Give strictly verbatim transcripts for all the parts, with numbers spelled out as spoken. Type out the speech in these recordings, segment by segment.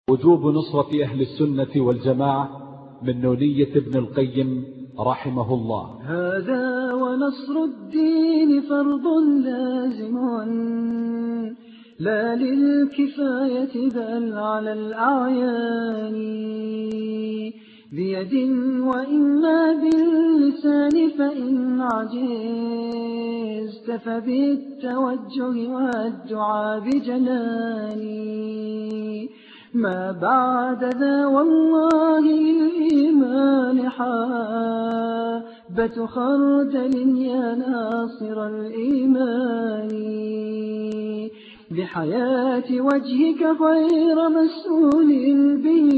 وجوب نصرة أهل السنة والجماعة من نونية ابن القيم رحمه الله. هذا ونصر الدين فرض لازم لا للكفاية بل على الأعيان، بيد وإما باللسان فإن عجزت فبالتوجه والدعاء بجناني. ما بعد ذا والله للإيمان حابة خردل يا ناصر الإيمان، بحياة وجهك خير مسؤول به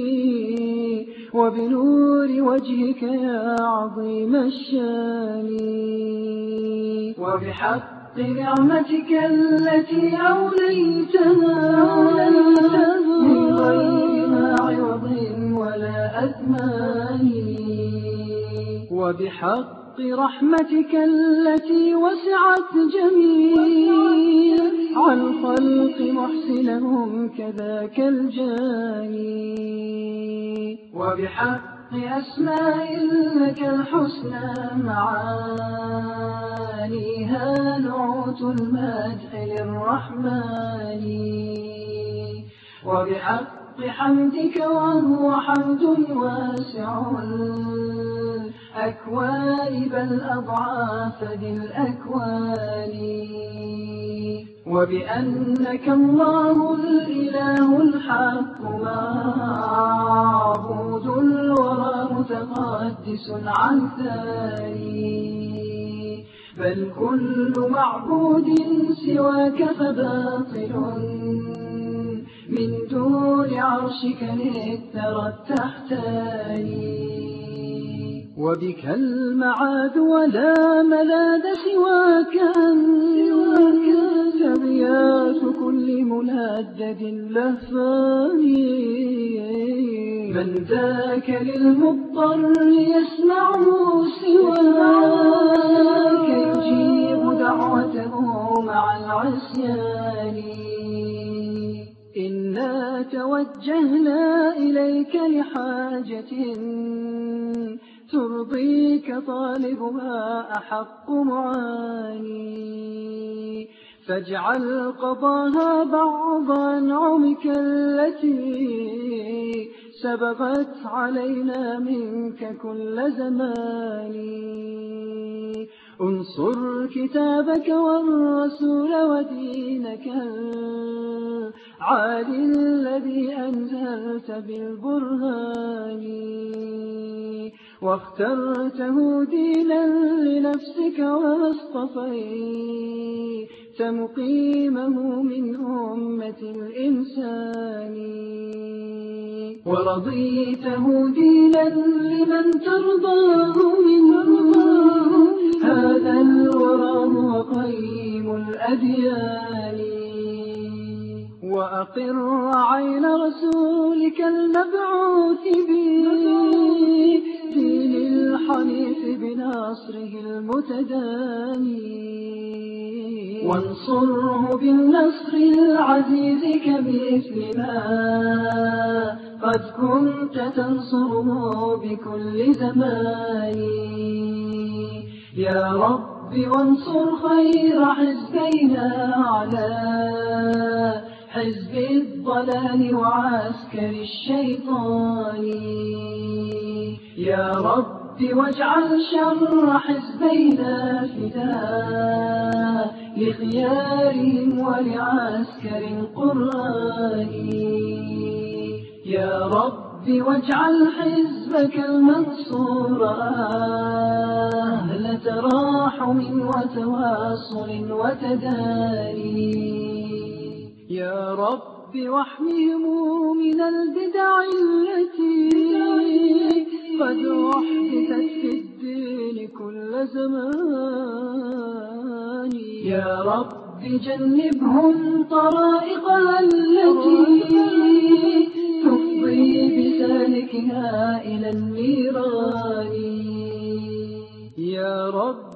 وبنور وجهك يا عظيم الشان، وبحق نعمتك التي أوليتها من غير ما عوض ولا أثمان، وبحق رحمتك التي وسعت جميع الخلق محسنهم كذاك الجاني، وبحق أسماء لك الحسنى معانيها نعوت المدح للرحمن، وبحق حمدك وهو حمد واسع الأكوان بل أضعاف ذي الأكوان، وبأنك الله الإله الحق معبود الورى متقدس عن ثاني، بل كل معبود سواك فباطل من دون عرشك للثرى التحتاني، وبك المعاذ ولا ملاذ سواك تبيات كل ملذذ لهفاني، من ذاك للمضطر يسمعه سواك يجيب دعوته مع العصيان، إنا توجهنا إليك لحاجة ترضيك طالبها أحق معاني، فاجعل قضاها بعض أنعمك التي سبغت علينا منك كل زمان، انصر كتابك والرسول ودينك العالي الذي أنزلت بالبرهان، واخترته دينا لنفسك واصطفيت مقيمه من أمة الإنسان، ورضيته دينا لمن ترضاه منه هذا الورى هو قيم الأديان، وأقر عين رسولك المبعوث بدين الحنيف بنصره المتداني، وانصره بالنصر العزيز كمثل ما قد كنت تنصره بكل زمان، يا رب وانصر خير حزبينا على حزب الضلال وعسكر الشيطان، يا رب واجعل شر حزبينا فداء لخيارهم ولعسكر القرآن، يا رب واجعل حزبك المنصور أهل تراحم وتواصل وتداري، يا رب واحمهم من البدع التي قد أحدثت في الدين كل زمان، يا رب جنبهم طرائقها التي تفضي بسالكها إلى النيران، يا رب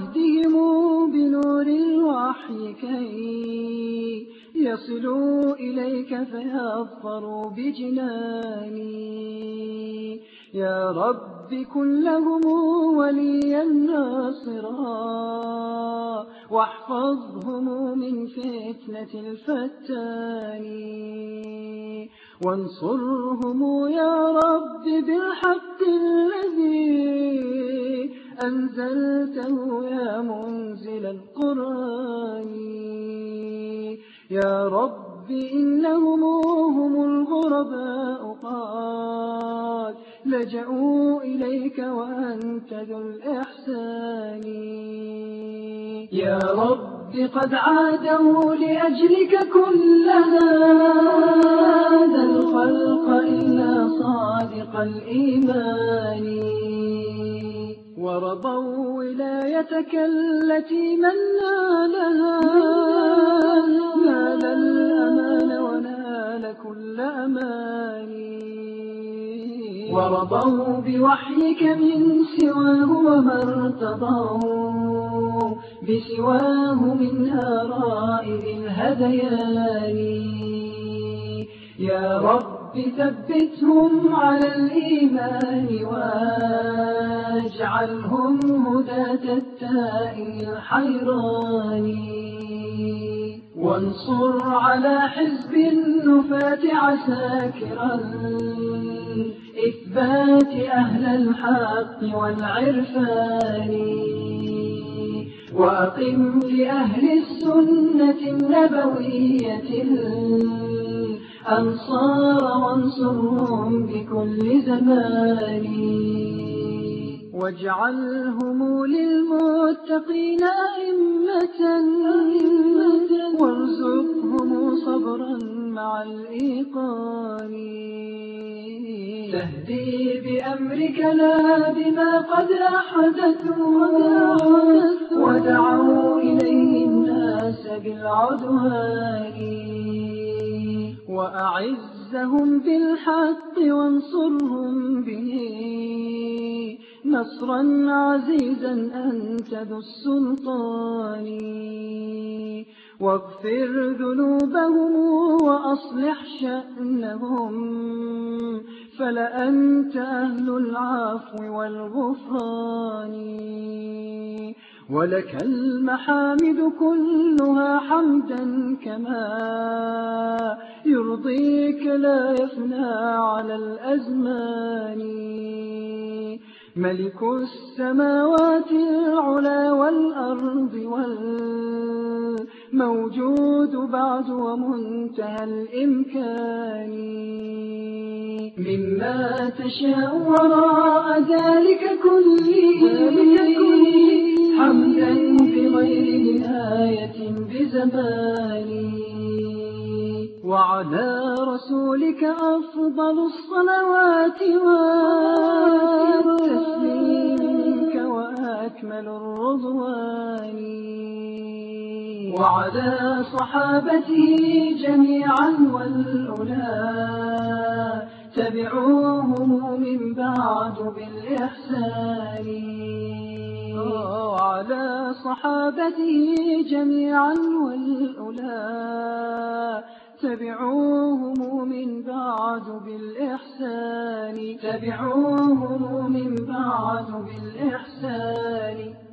واهدهم بنور الوحي كي يصلوا إلى إليك فيظفروا بجناني. يا رب كن لهم وليا ناصرا، واحفظهم من فتنة الفتان، وانصرهم يا رب بالحق الذي أنزلته يا منزل القرآن. يا رب إنهم هم الغرباء قد لجأوا إليك وأنت ذو الإحسان. يا رب قد عادوا لأجلك كل هذا الخلق إلا صادق الإيمان، ورضوا ولايتك التي من نالها نال الأمان ونال كل أمان. ورضوا بوحيك من سواه وما ارتضوا بسواه من آراء الهذيان. يا رب ثبتهم على الإيمان واجعلهم هداة التائه الحيران، وانصر على حزب النفاة عساكر الإثبات أهل الحق والعرفان، وأقم لأهل السنة النبوية الأنصار وانصرهم بكل زمان، واجعلهم للمتقين أئمة وارزقهم صبرا مع الإيقان. تهدي بأمرك لا بما قد أحدثوا ودعوا إليه الناس بالعدوان، وأعزهم بالحق وانصرهم به نصرا عزيزا أنت ذو السلطان، واغفر ذنوبهم وأصلح شأنهم فلأنت أهل العفو والغفران. ولك المحامد كلها حمدا كما يرضيك لا يفنى على الأزمان. ملك السماوات العلا والأرض والموجود بعد ومنتهى الإمكان، مما تشاء وراء ذلك كله حمدا بغير نهاية بزمان. وعلى رسولك أفضل الصلوات والتسليم منك وأكمل الرضوان، وعلى صحابته جميعا والأولى تبعوهم من بعد بالإحسان، وعلى صحابته جميعا والأولى تبعوهم من بعد بالإحسان تبعوهم من بعد بالإحسان.